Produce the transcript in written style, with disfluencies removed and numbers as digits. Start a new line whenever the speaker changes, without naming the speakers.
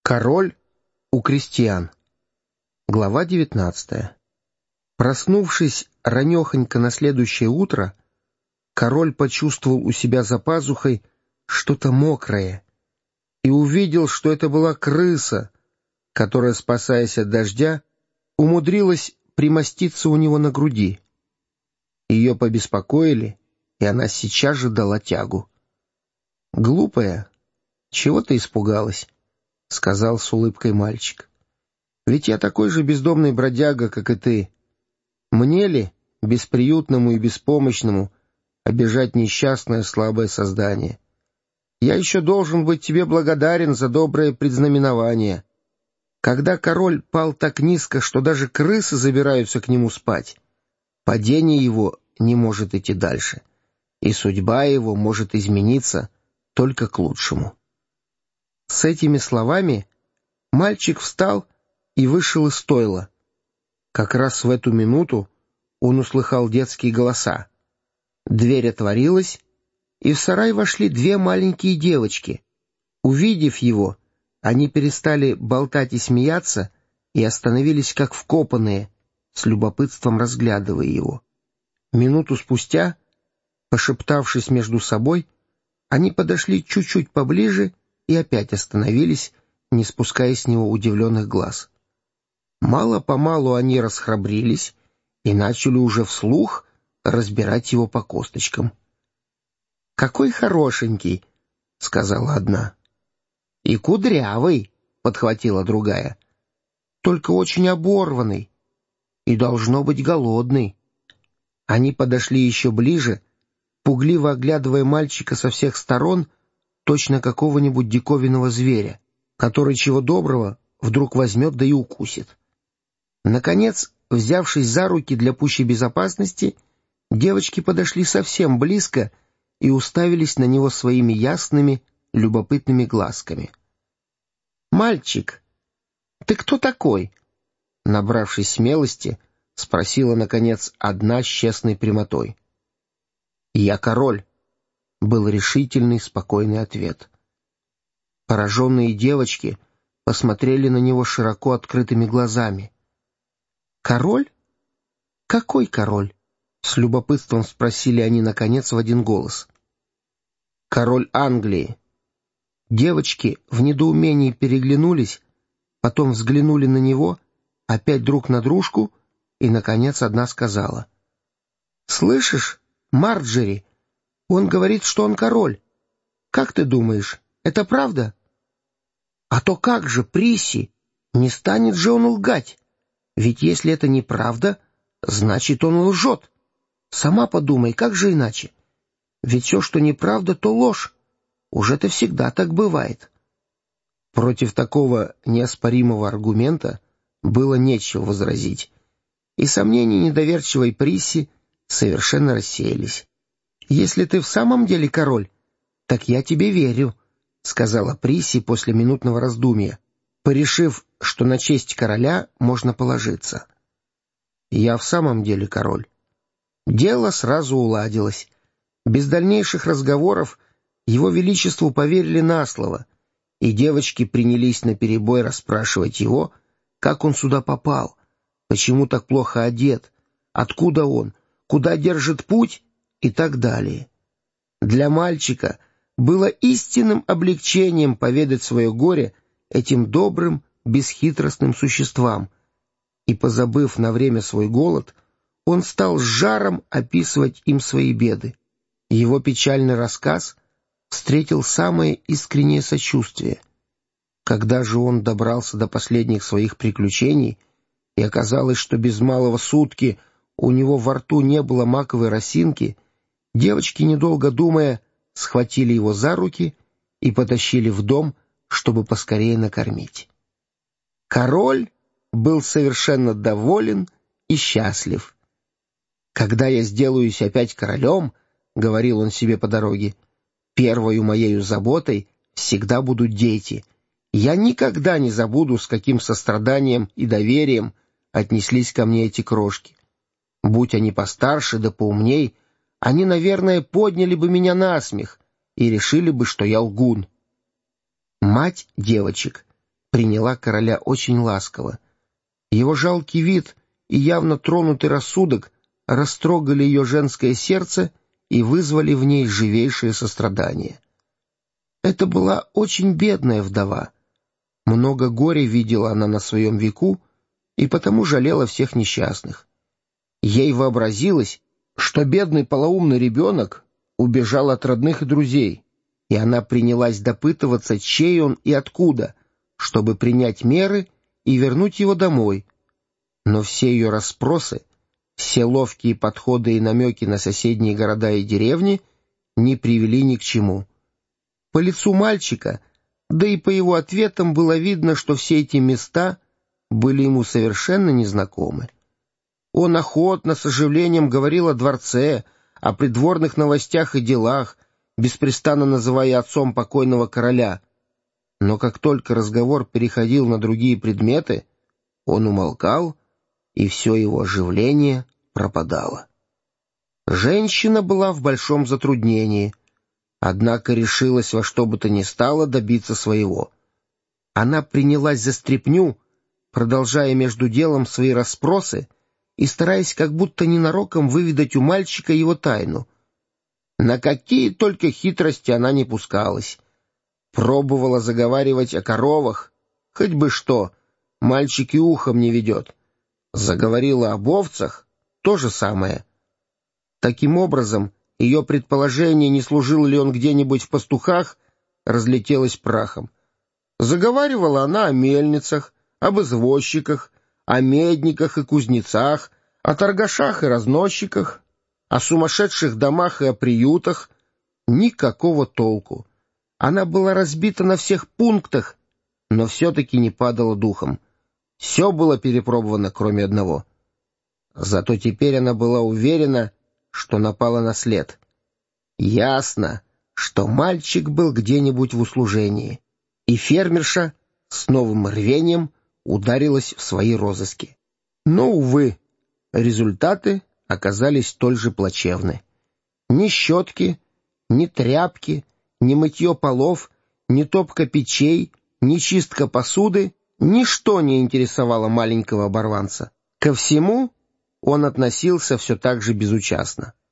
Король у крестьян. Глава 19. Проснувшись ранехонько на следующее утро, король почувствовал у себя за пазухой что-то мокрое и увидел, что это была крыса, которая, спасаясь от дождя, умудрилась примоститься у него на груди. Ее побеспокоили, и она сейчас же дала тягу. «Глупая, чего ты испугалась?» — сказал с улыбкой мальчик. «Ведь я такой же бездомный бродяга, как и ты. Мне ли, бесприютному и беспомощному, обижать несчастное слабое создание? Я еще должен быть тебе благодарен за доброе предзнаменование. Когда король пал так низко, что даже крысы забираются к нему спать, падение его не может идти дальше, и судьба его может измениться только к лучшему». С этими словами мальчик встал и вышел из стойла. Как раз в эту минуту он услыхал детские голоса. Дверь отворилась, и в сарай вошли две маленькие девочки. Увидев его, они перестали болтать и смеяться и остановились как вкопанные, с любопытством разглядывая его. Минуту спустя, пошептавшись между собой, они подошли чуть-чуть поближе и опять остановились, не спуская с него удивленных глаз. Мало-помалу они расхрабрились и начали уже вслух разбирать его по косточкам. «Какой хорошенький!» — сказала одна. «И кудрявый!» — подхватила другая. «Только очень оборванный и, должно быть, голодный». Они подошли еще ближе, пугливо оглядывая мальчика со всех сторон, точно какого-нибудь диковинного зверя, который, чего доброго, вдруг возьмет да и укусит. Наконец, взявшись за руки для пущей безопасности, девочки подошли совсем близко и уставились на него своими ясными, любопытными глазками. «Мальчик, ты кто такой?» Набравшись смелости, спросила, наконец, одна с честной прямотой. «Я король», — был решительный, спокойный ответ. Пораженные девочки посмотрели на него широко открытыми глазами. «Король? Какой король?» — с любопытством спросили они, наконец, в один голос. «Король Англии». Девочки в недоумении переглянулись, потом взглянули на него, опять друг на дружку, и, наконец, одна сказала: «Слышишь, Марджери, он говорит, что он король. Как ты думаешь, это правда?» «А то как же, Присси, не станет же он лгать? Ведь если это неправда, значит, он лжет. Сама подумай, как же иначе? Ведь все, что неправда, то ложь. Уже-то всегда так бывает». Против такого неоспоримого аргумента было нечего возразить, и сомнения недоверчивой Присси совершенно рассеялись. «Если ты в самом деле король, так я тебе верю», — сказала Присси после минутного раздумья, порешив, что на честь короля можно положиться. «Я в самом деле король». Дело сразу уладилось. Без дальнейших разговоров его величеству поверили на слово, и девочки принялись наперебой расспрашивать его, как он сюда попал, почему так плохо одет, откуда он, куда держит путь и так далее. Для мальчика было истинным облегчением поведать свое горе этим добрым, бесхитростным существам, и, позабыв на время свой голод, он стал с жаром описывать им свои беды. Его печальный рассказ встретил самое искреннее сочувствие. Когда же он добрался до последних своих приключений, и оказалось, что без малого сутки у него во рту не было маковой росинки, девочки, недолго думая, схватили его за руки и потащили в дом, чтобы поскорее накормить. Король был совершенно доволен и счастлив. «Когда я сделаюсь опять королем, — говорил он себе по дороге, — первою моею заботой всегда будут дети. Я никогда не забуду, с каким состраданием и доверием отнеслись ко мне эти крошки. Будь они постарше да поумней, они, наверное, подняли бы меня на смех и решили бы, что я лгун». Мать девочек приняла короля очень ласково. Его жалкий вид и явно тронутый рассудок растрогали ее женское сердце и вызвали в ней живейшее сострадание. Это была очень бедная вдова. Много горя видела она на своем веку и потому жалела всех несчастных. Ей вообразилось, что бедный полоумный ребенок убежал от родных и друзей, и она принялась допытываться, чей он и откуда, чтобы принять меры и вернуть его домой. Но все ее расспросы, все ловкие подходы и намеки на соседние города и деревни не привели ни к чему. По лицу мальчика, да и по его ответам было видно, что все эти места были ему совершенно незнакомы. Он охотно, с оживлением говорил о дворце, о придворных новостях и делах, беспрестанно называя отцом покойного короля. Но как только разговор переходил на другие предметы, он умолкал, и все его оживление пропадало. Женщина была в большом затруднении, однако решилась во что бы то ни стало добиться своего. Она принялась за стряпню, продолжая между делом свои расспросы и стараясь как будто ненароком выведать у мальчика его тайну. На какие только хитрости она не пускалась. Пробовала заговаривать о коровах, хоть бы что, мальчик и ухом не ведет. Заговорила об овцах, то же самое. Таким образом, ее предположение, не служил ли он где-нибудь в пастухах, разлетелось прахом. Заговаривала она о мельницах, об извозчиках, о медниках и кузнецах, о торгашах и разносчиках, о сумасшедших домах и о приютах. Никакого толку. Она была разбита на всех пунктах, но все-таки не падала духом. Все было перепробовано, кроме одного. Зато теперь она была уверена, что напала на след. Ясно, что мальчик был где-нибудь в услужении, и фермерша с новым рвением ударилась в свои розыски. Но, увы, результаты оказались столь же плачевны. Ни щетки, ни тряпки, ни мытье полов, ни топка печей, ни чистка посуды — ничто не интересовало маленького оборванца. Ко всему он относился все так же безучастно.